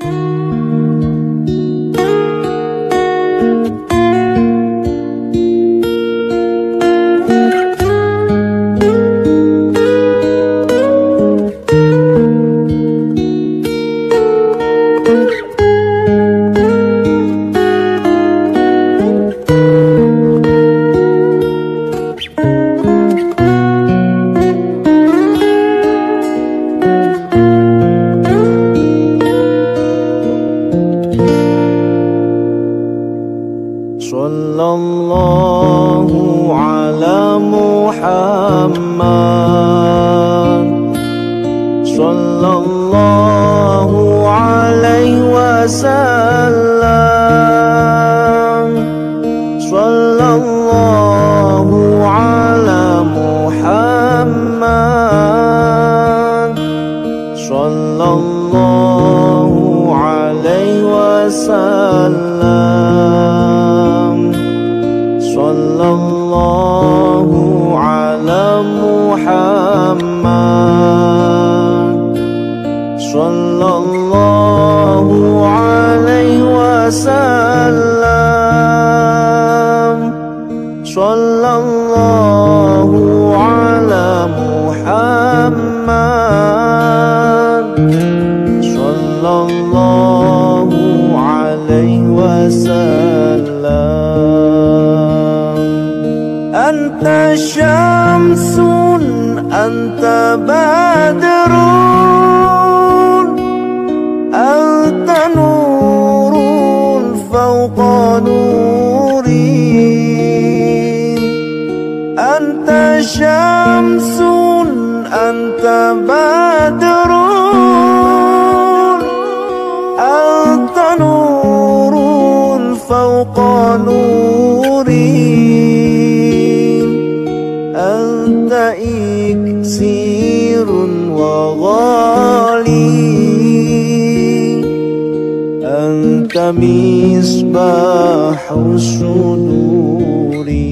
Sallallahu ala Muhammad, sallallahu alaihi wasallam, sallallahu ala Muhammad, sallallahu alaihi wasallam, sallallahu ala Muhammad, sallallahu alaihi wasallam, sallallahu ala Muhammad, sallallahu alaihi wasallam. Anta syamsun, anta badrun, anta nurun fawqa nurin. Anta syamsun, anta badrun, anta nurun fawqa nurin. Anta iksirun wa ghali, anta misbahu suduri.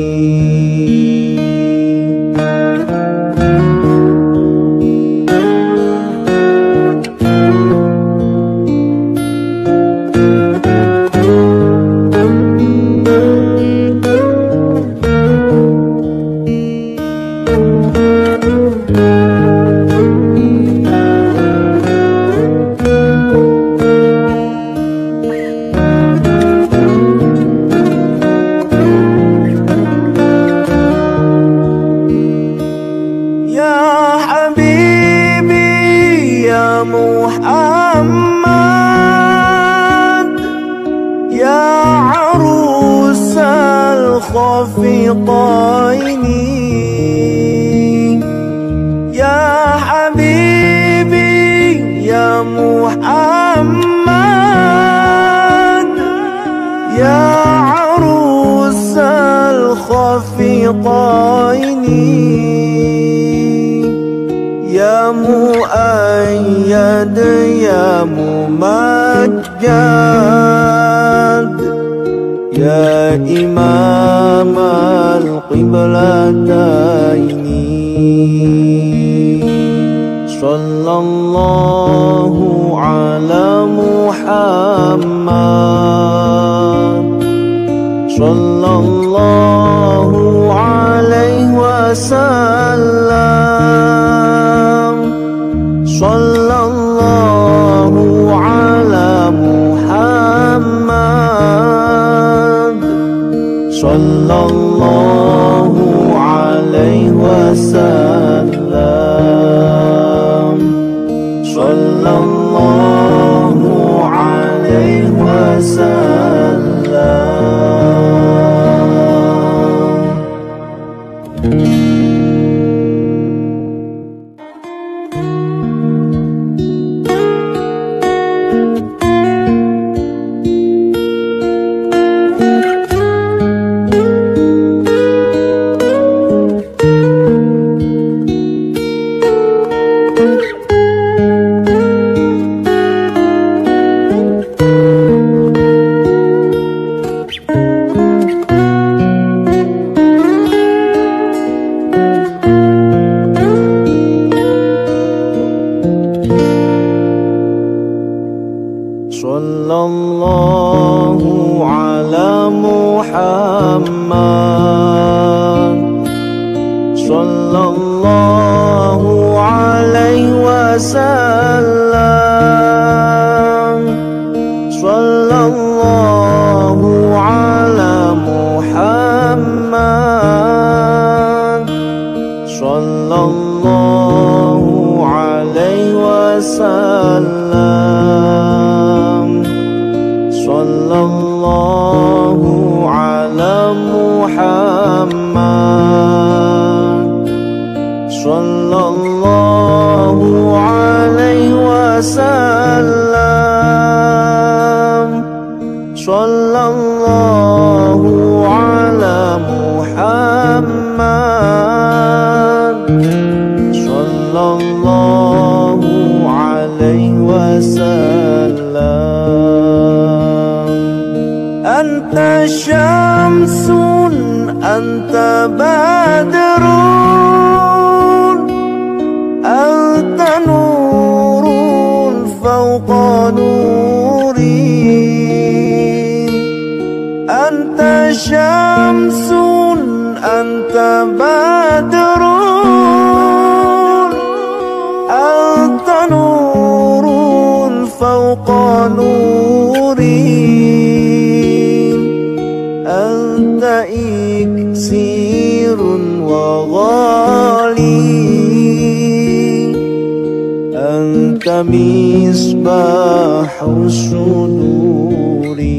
Muhammad, ya arusal khafiqaini, ya habibi ya Muhammad, ya arusal khafiqaini, ya muayyad ya mumajjad, ya imam al-qiblataini. Sallallahu ala Muhammad, sallallahu alaihi wasallam, sallallahu ala Muhammad, sallallahu alaihi wasallam, sallallahu alaihi wasallam. sallallahu ala Muhammad, sallallahu alaihi wasallam, sallallahu ala Muhammad, sallallahu alaihi wasallam, sallallahu ala Muhammad, sallallahu alaihi wasallam, sallallahu ala Muhammad, sallallahu alaihi wasallam. Anta syamsun, anta badrun, anta nurun fawqa nuri. Anta syamsun, anta badrun, anta nurun fawqa nuri. Anta iksirun wa ghali, anta misbahu suduri.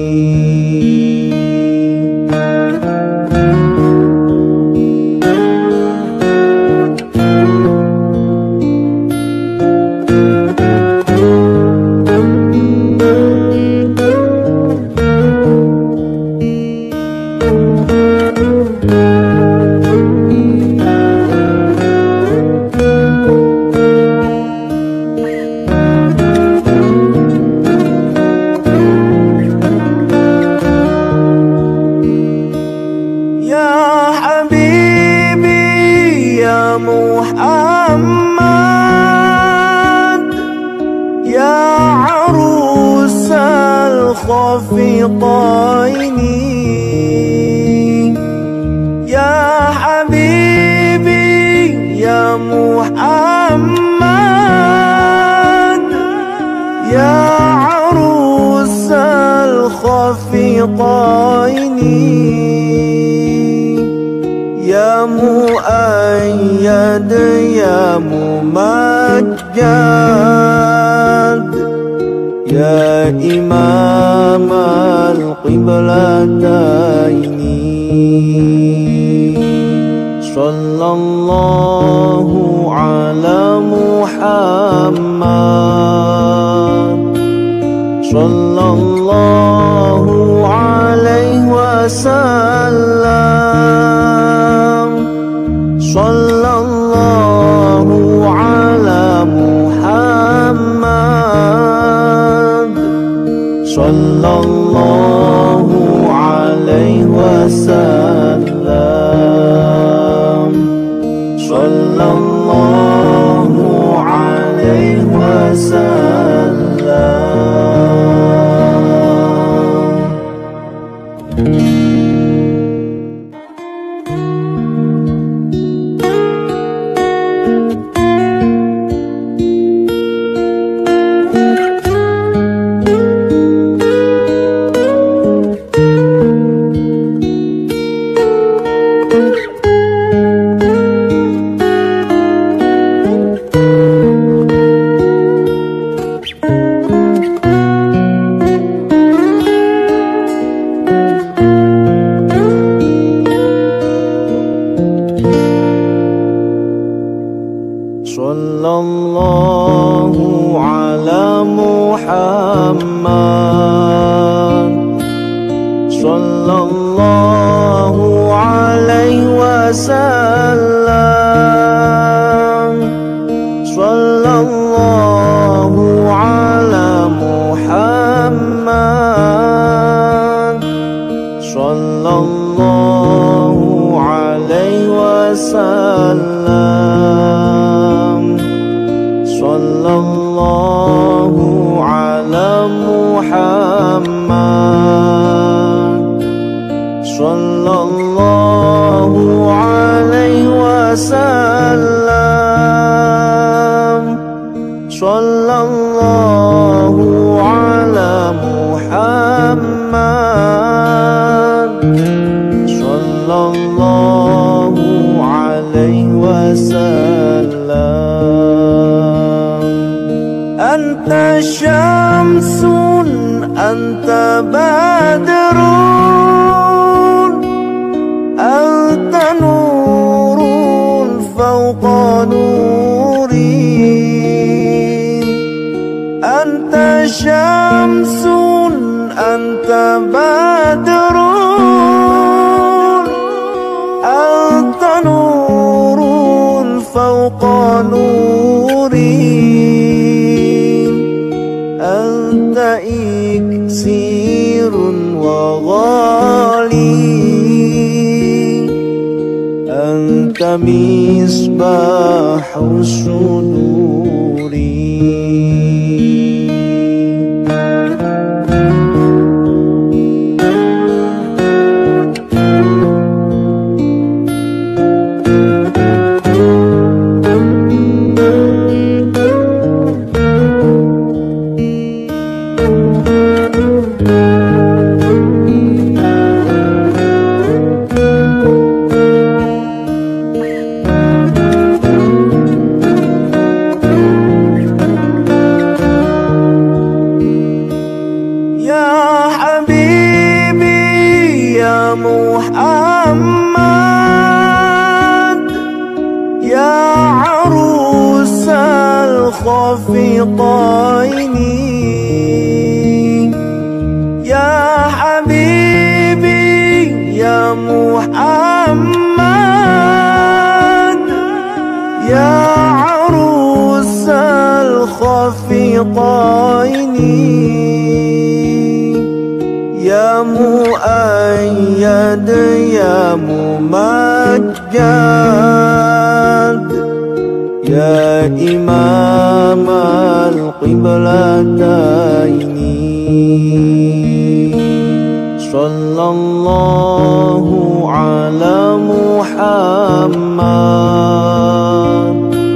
Muhammad, ya arusal khafiqaini, ya habibi ya Muhammad, ya arusal khafiqaini, ya muayyad ya mumajjad, ya imam al-qiblataini. Sallallahu ala Muhammad, sallallahu alaihi wasallam, sallallahu ala Muhammad, sallallahu alaihi wasallam, sallallahu alaihi wasallam. sallallahu ala Muhammad, sallallahu alaihi wasallam. Anta syamsun, anta badrun, anta nurun fawqa nuri. Anta syamsun, anta badrun, anta nurun fawqa nuri. Anta iksirun wa ghali, anta misbahu suduri. Muhammad, ya arusal khafiqaini, ya habibi ya Muhammad, ya arusal khafiqaini. Ya mu'ayyad ya mumajjad, ya imam al-qiblataini. Sallallahu ala Muhammad,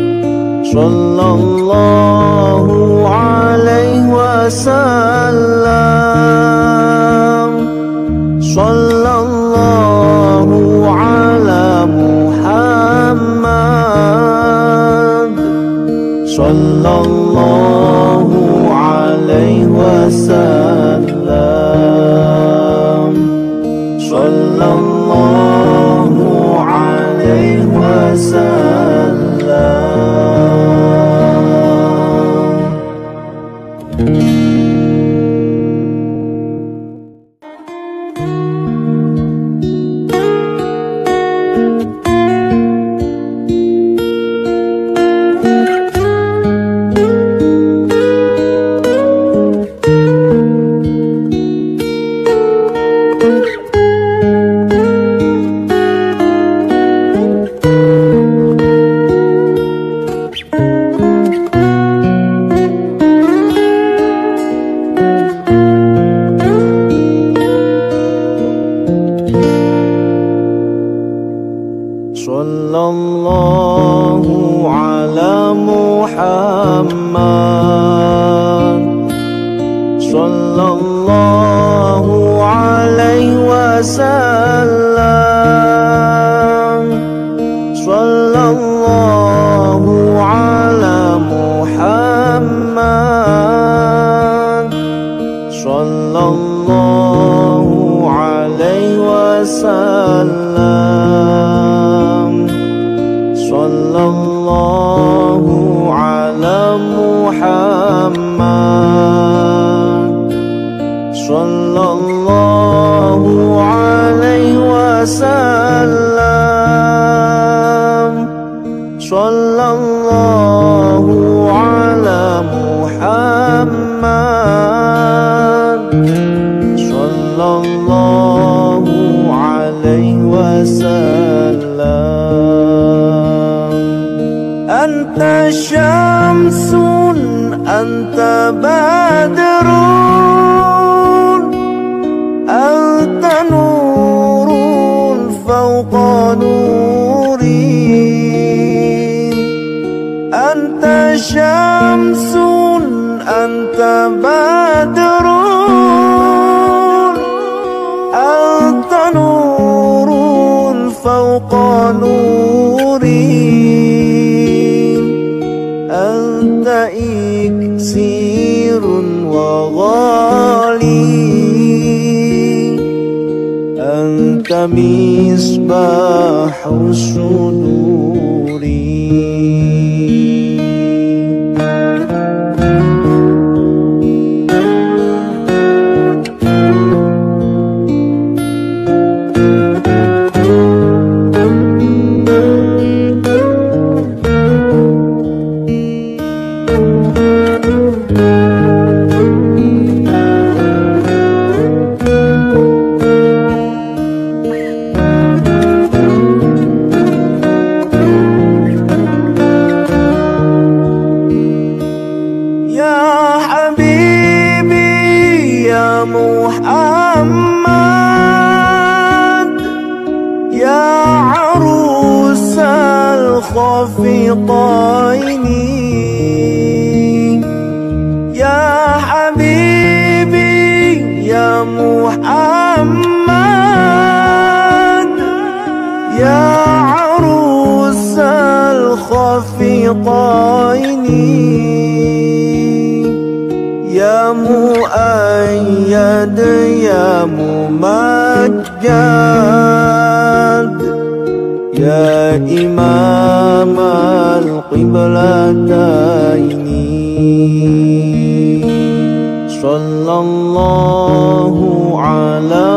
sallallahu alaihi wasallam. Sallallahu ala Muhammad, sallallahu alaihi wasallam. Sallallahu alaihi wasallam. Sallallahu ala Muhammad, sallallahu alaihi wasallam. Sallallahu ala Muhammad, sallallahu alaihi wasallam. Sallallahu ala Muhammad, sallallahu alaihi wasallam. Sallallahu ala Muhammad, sallallahu alaihi wasallam. Anta syamsun, anta badrun, anta nurun fawqa nuri. Anta syamsun يسير وغالي أنت مصباح الصدور محمد يا عروس الخفقين يا حبيبي يا محمد يا عروس الخفقين يا مؤيد يا ممجد يا إمام القبلتين صلى الله على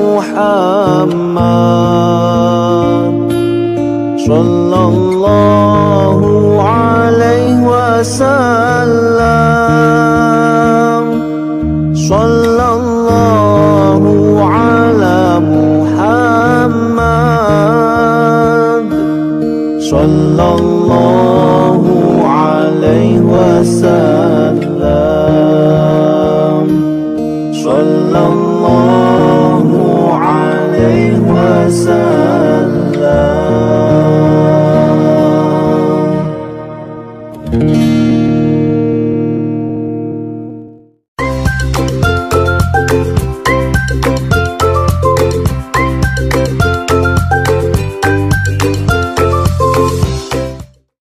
محمد صلى الله عليه وسلم صلى الله على محمد صلى الله عليه وسلم صلى الله عليه وسلم